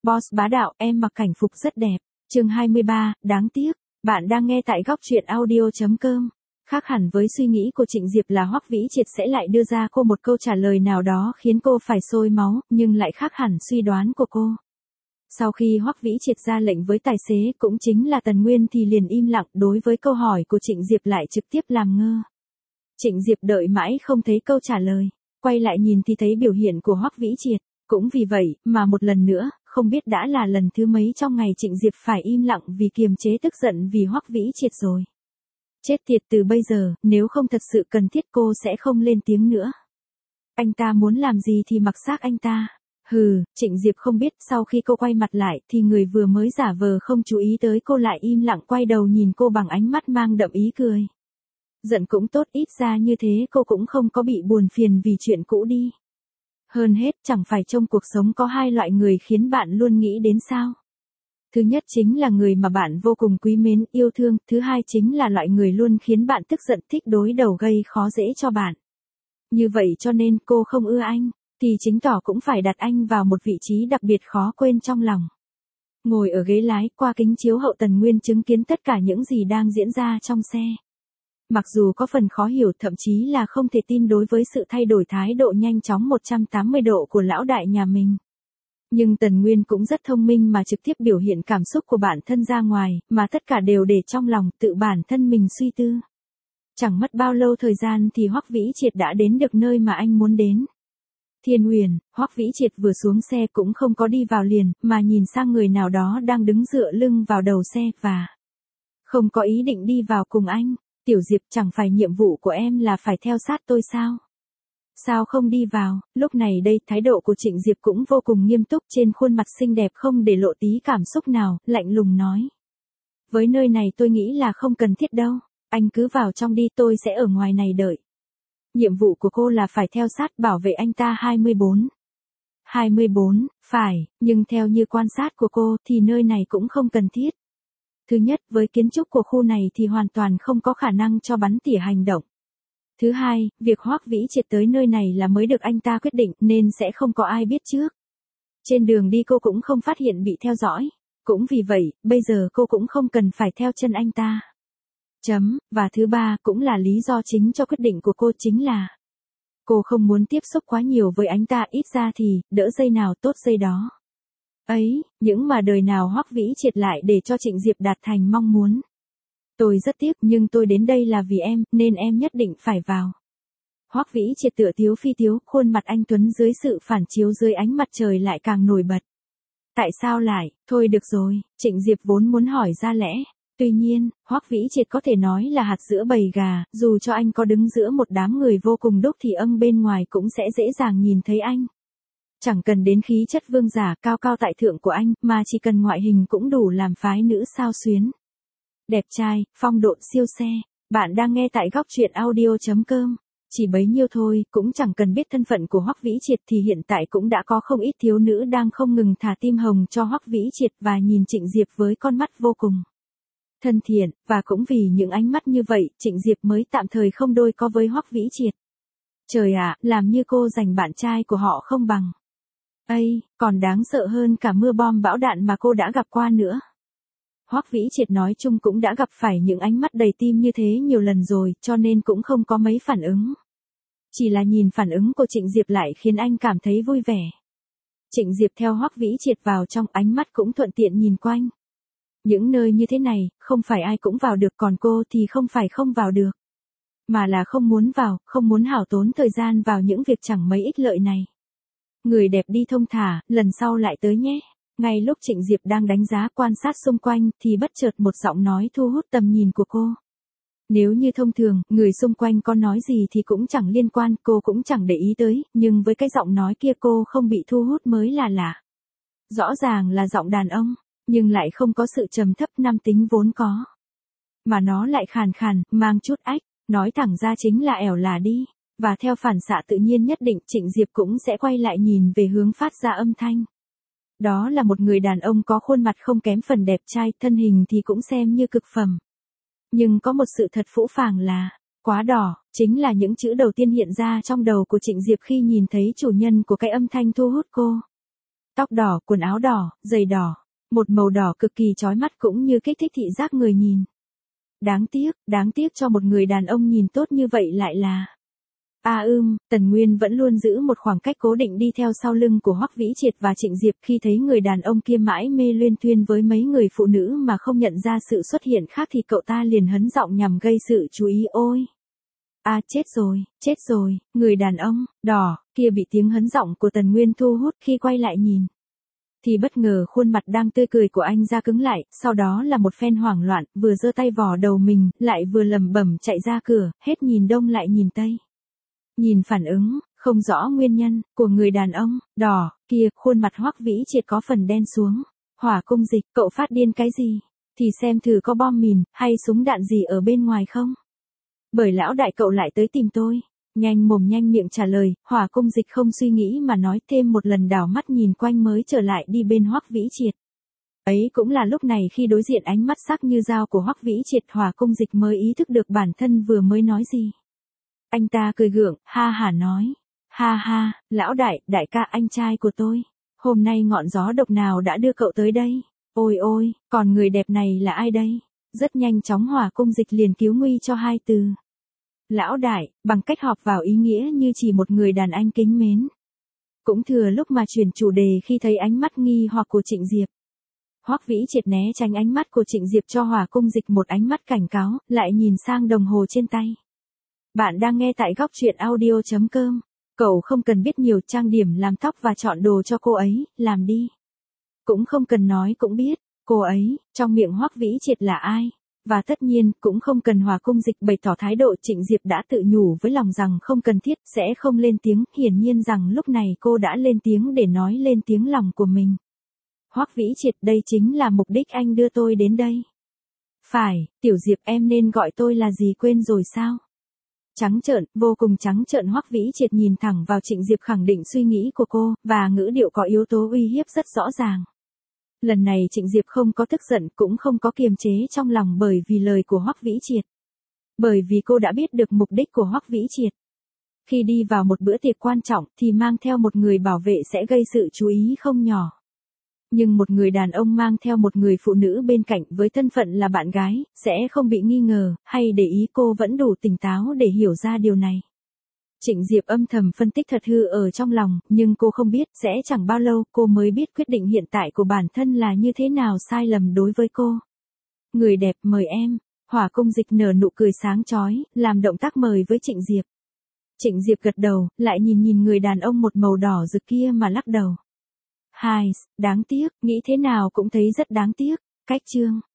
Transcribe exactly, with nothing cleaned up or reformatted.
Boss bá đạo, em mặc cảnh phục rất đẹp. Chương hai mươi ba, đáng tiếc. Bạn đang nghe tại góc truyện audio chấm com. Khác hẳn với suy nghĩ của Trịnh Diệp là Hoắc Vĩ Triệt sẽ lại đưa ra cô một câu trả lời nào đó khiến cô phải sôi máu, nhưng lại khác hẳn suy đoán của cô. Sau khi Hoắc Vĩ Triệt ra lệnh với tài xế cũng chính là Tần Nguyên thì liền im lặng, đối với câu hỏi của Trịnh Diệp lại trực tiếp làm ngơ. Trịnh Diệp đợi mãi không thấy câu trả lời, quay lại nhìn thì thấy biểu hiện của Hoắc Vĩ Triệt, cũng vì vậy mà một lần nữa, không biết đã là lần thứ mấy trong ngày Trịnh Diệp phải im lặng vì kiềm chế tức giận vì Hoắc Vĩ Triệt rồi. Chết tiệt, từ bây giờ, nếu không thật sự cần thiết cô sẽ không lên tiếng nữa. Anh ta muốn làm gì thì mặc xác anh ta. Hừ, Trịnh Diệp không biết sau khi cô quay mặt lại thì người vừa mới giả vờ không chú ý tới cô lại im lặng quay đầu nhìn cô bằng ánh mắt mang đậm ý cười. Giận cũng tốt, ít ra như thế cô cũng không có bị buồn phiền vì chuyện cũ đi. Hơn hết, chẳng phải trong cuộc sống có hai loại người khiến bạn luôn nghĩ đến sao? Thứ nhất chính là người mà bạn vô cùng quý mến, yêu thương, thứ hai chính là loại người luôn khiến bạn tức giận, thích đối đầu, gây khó dễ cho bạn. Như vậy cho nên cô không ưa anh, thì chứng tỏ cũng phải đặt anh vào một vị trí đặc biệt khó quên trong lòng. Ngồi ở ghế lái, qua kính chiếu hậu, Tần Nguyên chứng kiến tất cả những gì đang diễn ra trong xe. Mặc dù có phần khó hiểu, thậm chí là không thể tin đối với sự thay đổi thái độ nhanh chóng một trăm tám mươi độ của lão đại nhà mình. Nhưng Tần Nguyên cũng rất thông minh mà trực tiếp biểu hiện cảm xúc của bản thân ra ngoài, mà tất cả đều để trong lòng, tự bản thân mình suy tư. Chẳng mất bao lâu thời gian thì Hoắc Vĩ Triệt đã đến được nơi mà anh muốn đến. Thiên Uyển. Hoắc Vĩ Triệt vừa xuống xe cũng không có đi vào liền, mà nhìn sang người nào đó đang đứng dựa lưng vào đầu xe và không có ý định đi vào cùng anh. Tiểu Diệp, chẳng phải nhiệm vụ của em là phải theo sát tôi sao? Sao không đi vào? Lúc này đây, thái độ của Trịnh Diệp cũng vô cùng nghiêm túc, trên khuôn mặt xinh đẹp không để lộ tí cảm xúc nào, lạnh lùng nói. Với nơi này tôi nghĩ là không cần thiết đâu, anh cứ vào trong đi, tôi sẽ ở ngoài này đợi. Nhiệm vụ của cô là phải theo sát bảo vệ anh ta. hai mươi bốn. hai mươi bốn, phải, nhưng theo như quan sát của cô thì nơi này cũng không cần thiết. Thứ nhất, với kiến trúc của khu này thì hoàn toàn không có khả năng cho bắn tỉa hành động. Thứ hai, việc Hoắc Vĩ Triệt tới nơi này là mới được anh ta quyết định nên sẽ không có ai biết trước. Trên đường đi cô cũng không phát hiện bị theo dõi. Cũng vì vậy, bây giờ cô cũng không cần phải theo chân anh ta. Chấm, và thứ ba cũng là lý do chính cho quyết định của cô chính là cô không muốn tiếp xúc quá nhiều với anh ta, ít ra thì, đỡ dây nào tốt dây đó. Ấy, những mà đời nào Hoắc Vĩ Triệt lại để cho Trịnh Diệp đạt thành mong muốn. Tôi rất tiếc, nhưng tôi đến đây là vì em, nên em nhất định phải vào. Hoắc Vĩ Triệt tựa tiếu phi tiếu, khuôn mặt anh tuấn dưới sự phản chiếu dưới ánh mặt trời lại càng nổi bật. Tại sao lại? Thôi được rồi, Trịnh Diệp vốn muốn hỏi ra lẽ. Tuy nhiên, Hoắc Vĩ Triệt có thể nói là hạt giữa bầy gà, dù cho anh có đứng giữa một đám người vô cùng đúc thì âm bên ngoài cũng sẽ dễ dàng nhìn thấy anh. Chẳng cần đến khí chất vương giả cao cao tại thượng của anh, mà chỉ cần ngoại hình cũng đủ làm phái nữ sao xuyến. Đẹp trai, phong độ siêu xe. Bạn đang nghe tại góc truyện audio chấm com. Chỉ bấy nhiêu thôi, cũng chẳng cần biết thân phận của Hoắc Vĩ Triệt thì hiện tại cũng đã có không ít thiếu nữ đang không ngừng thả tim hồng cho Hoắc Vĩ Triệt và nhìn Trịnh Diệp với con mắt vô cùng thân thiện, và cũng vì những ánh mắt như vậy, Trịnh Diệp mới tạm thời không đôi co với Hoắc Vĩ Triệt. Trời ạ, làm như cô giành bạn trai của họ không bằng. Ây, còn đáng sợ hơn cả mưa bom bão đạn mà cô đã gặp qua nữa. Hoắc Vĩ Triệt nói chung cũng đã gặp phải những ánh mắt đầy tim như thế nhiều lần rồi, cho nên cũng không có mấy phản ứng. Chỉ là nhìn phản ứng của Trịnh Diệp lại khiến anh cảm thấy vui vẻ. Trịnh Diệp theo Hoắc Vĩ Triệt vào trong, ánh mắt cũng thuận tiện nhìn quanh. Những nơi như thế này, không phải ai cũng vào được, còn cô thì không phải không vào được. Mà là không muốn vào, không muốn hao tốn thời gian vào những việc chẳng mấy ích lợi này. Người đẹp đi thông thả, lần sau lại tới nhé. Ngay lúc Trịnh Diệp đang đánh giá quan sát xung quanh thì bất chợt một giọng nói thu hút tầm nhìn của cô. Nếu như thông thường, người xung quanh có nói gì thì cũng chẳng liên quan, cô cũng chẳng để ý tới, nhưng với cái giọng nói kia cô không bị thu hút mới là lạ. Rõ ràng là giọng đàn ông, nhưng lại không có sự trầm thấp nam tính vốn có. Mà nó lại khàn khàn, mang chút ách, nói thẳng ra chính là ẻo là đi. Và theo phản xạ tự nhiên nhất định, Trịnh Diệp cũng sẽ quay lại nhìn về hướng phát ra âm thanh. Đó là một người đàn ông có khuôn mặt không kém phần đẹp trai, thân hình thì cũng xem như cực phẩm. Nhưng có một sự thật phũ phàng là, quá đỏ, chính là những chữ đầu tiên hiện ra trong đầu của Trịnh Diệp khi nhìn thấy chủ nhân của cái âm thanh thu hút cô. Tóc đỏ, quần áo đỏ, giày đỏ. Một màu đỏ cực kỳ chói mắt cũng như kích thích thị giác người nhìn. Đáng tiếc, đáng tiếc cho một người đàn ông nhìn tốt như vậy lại là... À ưm, Tần Nguyên vẫn luôn giữ một khoảng cách cố định đi theo sau lưng của Hoắc Vĩ Triệt và Trịnh Diệp khi thấy người đàn ông kia mãi mê luyên thuyên với mấy người phụ nữ mà không nhận ra sự xuất hiện khác thì cậu ta liền hấn giọng nhằm gây sự chú ý ôi. À chết rồi, chết rồi, người đàn ông, đỏ, kia bị tiếng hấn giọng của Tần Nguyên thu hút khi quay lại nhìn. Thì bất ngờ khuôn mặt đang tươi cười của anh ra cứng lại, sau đó là một phen hoảng loạn, vừa giơ tay vò đầu mình, lại vừa lẩm bẩm chạy ra cửa, hết nhìn đông lại nhìn tây. Nhìn phản ứng, không rõ nguyên nhân, của người đàn ông, đỏ, kia, khuôn mặt Hoắc Vĩ Triệt có phần đen xuống. Hỏa cung dịch, cậu phát điên cái gì? Thì xem thử có bom mìn, hay súng đạn gì ở bên ngoài không? Bởi lão đại cậu lại tới tìm tôi. Nhanh mồm nhanh miệng trả lời, Hỏa cung dịch không suy nghĩ mà nói thêm một lần đảo mắt nhìn quanh mới trở lại đi bên Hoắc Vĩ Triệt. Ấy cũng là lúc này khi đối diện ánh mắt sắc như dao của Hoắc Vĩ Triệt, Hỏa cung dịch mới ý thức được bản thân vừa mới nói gì. Anh ta cười gượng, ha hả nói. Ha ha, lão đại, đại ca anh trai của tôi. Hôm nay ngọn gió độc nào đã đưa cậu tới đây? Ôi ôi, còn người đẹp này là ai đây? Rất nhanh chóng Hỏa cung dịch liền cứu nguy cho hai từ. Lão đại, bằng cách họp vào ý nghĩa như chỉ một người đàn anh kính mến. Cũng thừa lúc mà chuyển chủ đề khi thấy ánh mắt nghi hoặc của Trịnh Diệp. Hoắc Vĩ Triệt né tránh ánh mắt của Trịnh Diệp cho Hỏa cung dịch một ánh mắt cảnh cáo, lại nhìn sang đồng hồ trên tay. Bạn đang nghe tại góc truyện audio chấm com. Cậu không cần biết nhiều, trang điểm làm tóc và chọn đồ cho cô ấy, làm đi. Cũng không cần nói cũng biết, cô ấy, trong miệng Hoắc Vĩ Triệt là ai. Và tất nhiên, cũng không cần Hỏa cung dịch bày tỏ thái độ. Trịnh Diệp đã tự nhủ với lòng rằng không cần thiết, sẽ không lên tiếng, hiển nhiên rằng lúc này cô đã lên tiếng để nói lên tiếng lòng của mình. Hoắc Vĩ Triệt, đây chính là mục đích anh đưa tôi đến đây. Phải, Tiểu Diệp em nên gọi tôi là gì quên rồi sao? Trắng trợn, vô cùng trắng trợn Hoắc Vĩ Triệt nhìn thẳng vào Trịnh Diệp khẳng định suy nghĩ của cô, và ngữ điệu có yếu tố uy hiếp rất rõ ràng. Lần này Trịnh Diệp không có tức giận cũng không có kiềm chế trong lòng bởi vì lời của Hoắc Vĩ Triệt. Bởi vì cô đã biết được mục đích của Hoắc Vĩ Triệt. Khi đi vào một bữa tiệc quan trọng thì mang theo một người bảo vệ sẽ gây sự chú ý không nhỏ. Nhưng một người đàn ông mang theo một người phụ nữ bên cạnh với thân phận là bạn gái, sẽ không bị nghi ngờ, hay để ý. Cô vẫn đủ tỉnh táo để hiểu ra điều này. Trịnh Diệp âm thầm phân tích thật hư ở trong lòng, nhưng cô không biết, sẽ chẳng bao lâu cô mới biết quyết định hiện tại của bản thân là như thế nào sai lầm đối với cô. Người đẹp mời em, Hỏa cung dịch nở nụ cười sáng chói, làm động tác mời với Trịnh Diệp. Trịnh Diệp gật đầu, lại nhìn nhìn người đàn ông một màu đỏ rực kia mà lắc đầu. Hai, đáng tiếc, nghĩ thế nào cũng thấy rất đáng tiếc. Cách chương